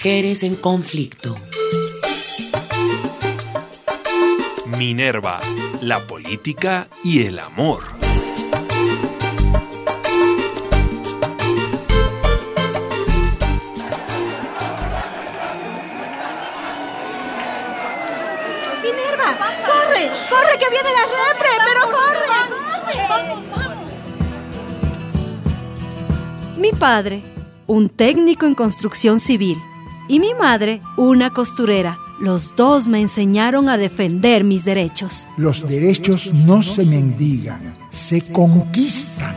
Mujeres en conflicto. Minerva, la política y el amor. ¡Minerva! ¡Corre! ¡Corre que viene la repre! ¡Pero corre! Mi padre, un técnico en construcción civil, y mi madre, una costurera. Los dos me enseñaron a defender mis derechos. Los derechos no se mendigan, se conquistan.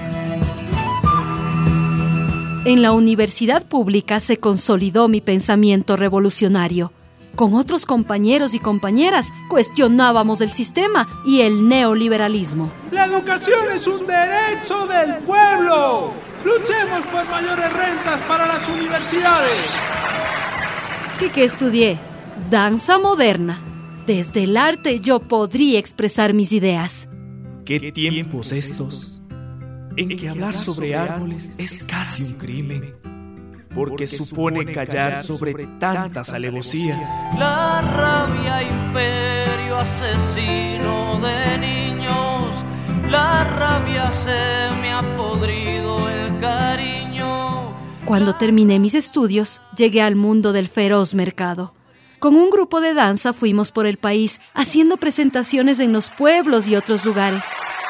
En la universidad pública se consolidó mi pensamiento revolucionario. Con otros compañeros y compañeras cuestionábamos el sistema y el neoliberalismo. La educación es un derecho del pueblo. Luchemos por mayores rentas para las universidades. ¿Qué estudié? Danza moderna. Desde el arte yo podría expresar mis ideas. ¿Qué tiempos estos en que hablar sobre árboles es casi un crimen? Porque supone callar sobre tantas alevosías. La rabia, imperio asesino de niños. La rabia se me ha podrido el cariño. Cuando terminé mis estudios, llegué al mundo del feroz mercado. Con un grupo de danza fuimos por el país, haciendo presentaciones en los pueblos y otros lugares.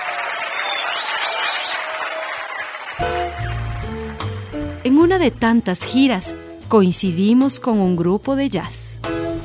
En una de tantas giras, coincidimos con un grupo de jazz.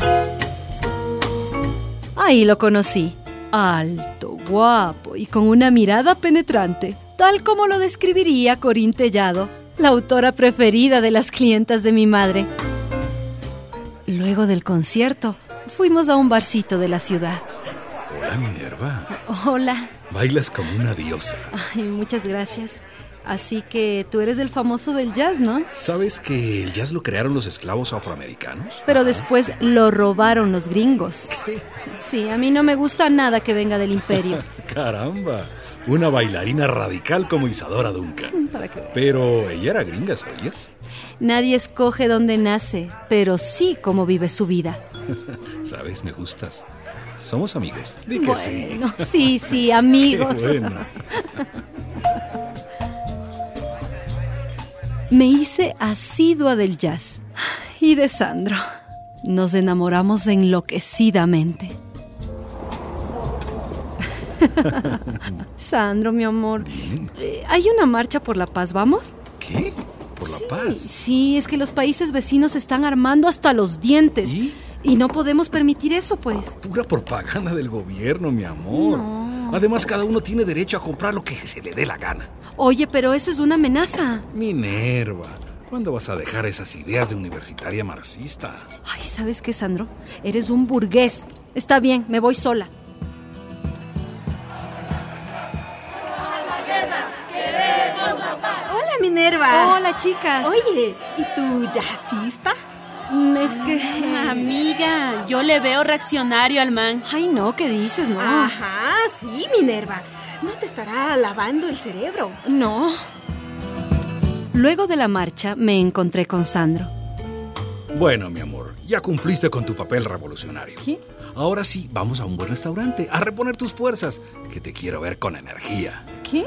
Ahí lo conocí, alto, guapo y con una mirada penetrante, tal como lo describiría Corín Tellado, la autora preferida de las clientas de mi madre. Luego del concierto, fuimos a un barcito de la ciudad. Hola, Minerva. Hola. Bailas como una diosa. Ay, muchas gracias. Así que tú eres el famoso del jazz, ¿no? ¿Sabes que el jazz lo crearon los esclavos afroamericanos? Pero después lo robaron los gringos. Sí, a mí no me gusta nada que venga del imperio. ¡Caramba! Una bailarina radical como Isadora Duncan. ¿Para qué? Pero ella era gringa, ¿sabías? Nadie escoge dónde nace, pero sí cómo vive su vida. ¿Sabes? Me gustas. Somos amigos. Di que sí. Bueno, sí, amigos. Qué bueno. Me hice asidua del jazz y de Sandro. Nos enamoramos enloquecidamente. Sandro, mi amor, ¿hay una marcha por la paz, vamos? ¿Qué? ¿Por la paz? Sí, es que los países vecinos se están armando hasta los dientes. Y no podemos permitir eso, pues. Pura propaganda del gobierno, mi amor. No. Además, cada uno tiene derecho a comprar lo que se le dé la gana. Oye, pero eso es una amenaza. Minerva, ¿cuándo vas a dejar esas ideas de universitaria marxista? Ay, ¿sabes qué, Sandro? Eres un burgués. Está bien, me voy sola. Hola, Minerva. Hola, chicas. Oye, ¿y tu jazzista? Es que... Amiga, yo le veo reaccionario al man. Ay, no, ¿qué dices? No. Ajá, sí, Minerva. No te estará lavando el cerebro. No. Luego de la marcha me encontré con Sandro. Bueno, mi amor, ya cumpliste con tu papel revolucionario. ¿Qué? Ahora sí, vamos a un buen restaurante a reponer tus fuerzas, que te quiero ver con energía. ¿Qué?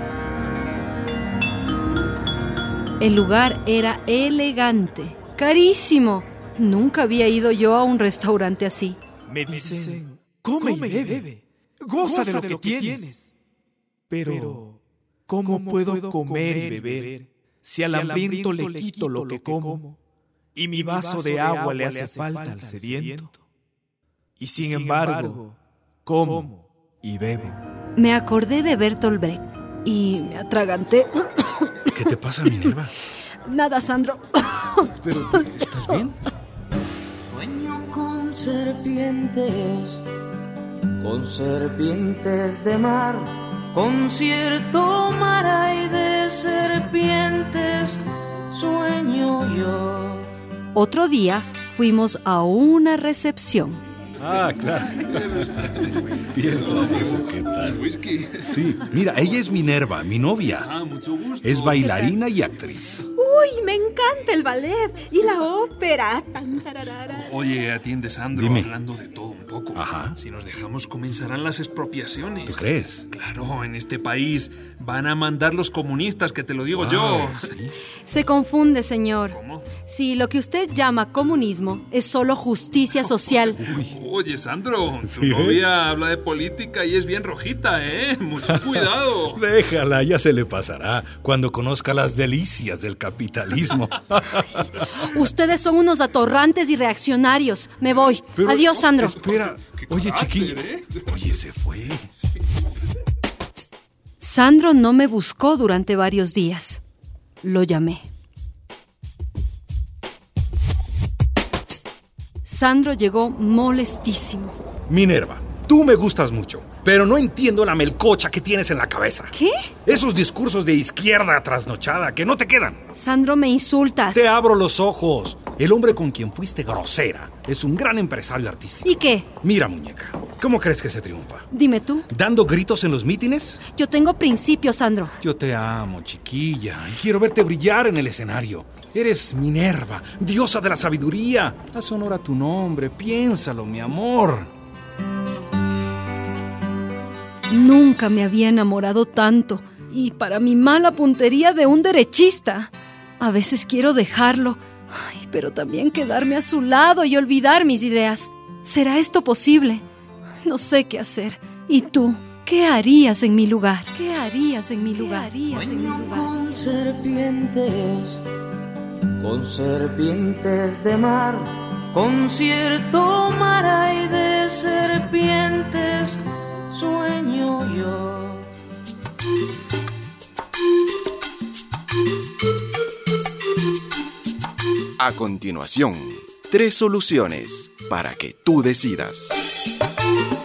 El lugar era elegante, carísimo. Nunca había ido yo a un restaurante así. Me dicen, come y bebe, goza de lo que tienes. Pero, ¿cómo puedo comer y beber si al hambriento le quito lo que como y mi vaso de agua le hace falta al sediento? Y sin embargo, como y bebo. Me acordé de Bertolt Brecht y me atraganté. ¿Qué te pasa, Minerva? Nada, Sandro. ¿Pero estás bien? Sueño con serpientes de mar, con cierto mar hay de serpientes, sueño yo. Otro día fuimos a una recepción. Ah, claro. Piensa eso, ¿qué tal? Whisky. Sí, mira, ella es Minerva, mi novia. Ah, mucho gusto. Es bailarina y actriz. Uy, me encanta el ballet y la ópera. Tan, tararara. Oye, atiende, Sandro, Dime. hablando de todo un poco. Ajá. Si nos dejamos, comenzarán las expropiaciones. ¿Tú crees? Claro, en este país van a mandar los comunistas, que te lo digo yo. ¿Sí? Se confunde, señor. ¿Cómo? Si lo que usted llama comunismo es solo justicia social. Oye, Sandro, tu ¿Sí novia ves? habla de política y es bien rojita, ¿eh? Mucho cuidado. Déjala, ya se le pasará cuando conozca las delicias del capitalismo. Ustedes son unos atorrantes y reaccionarios. Me voy. Pero- Adiós, Sandro. Espera. Qué Oye, carácter, chiquillo. ¿eh? Oye, se fue. Sandro no me buscó durante varios días. Lo llamé. Sandro llegó molestísimo. Minerva, tú me gustas mucho, pero no entiendo la melcocha que tienes en la cabeza. ¿Qué? Esos discursos de izquierda trasnochada que no te quedan. Sandro, me insultas. Te abro los ojos. El hombre con quien fuiste grosera es un gran empresario artístico. ¿Y qué? Mira, muñeca, ¿cómo crees que se triunfa? Dime tú. ¿Dando gritos en los mítines? Yo tengo principios, Sandro. Yo te amo, chiquilla, y quiero verte brillar en el escenario. Eres Minerva, diosa de la sabiduría. Haz honor a tu nombre, piénsalo, mi amor. Nunca me había enamorado tanto. Y para mi mala puntería de un derechista. A veces quiero dejarlo. Ay, pero también quedarme a su lado y olvidar mis ideas. ¿Será esto posible? No sé qué hacer. ¿Y tú? ¿Qué harías en mi lugar? ¿Qué harías en mi lugar? Sueño con serpientes de mar, con cierto mar hay de serpientes, sueño yo. A continuación, 3 soluciones para que tú decidas.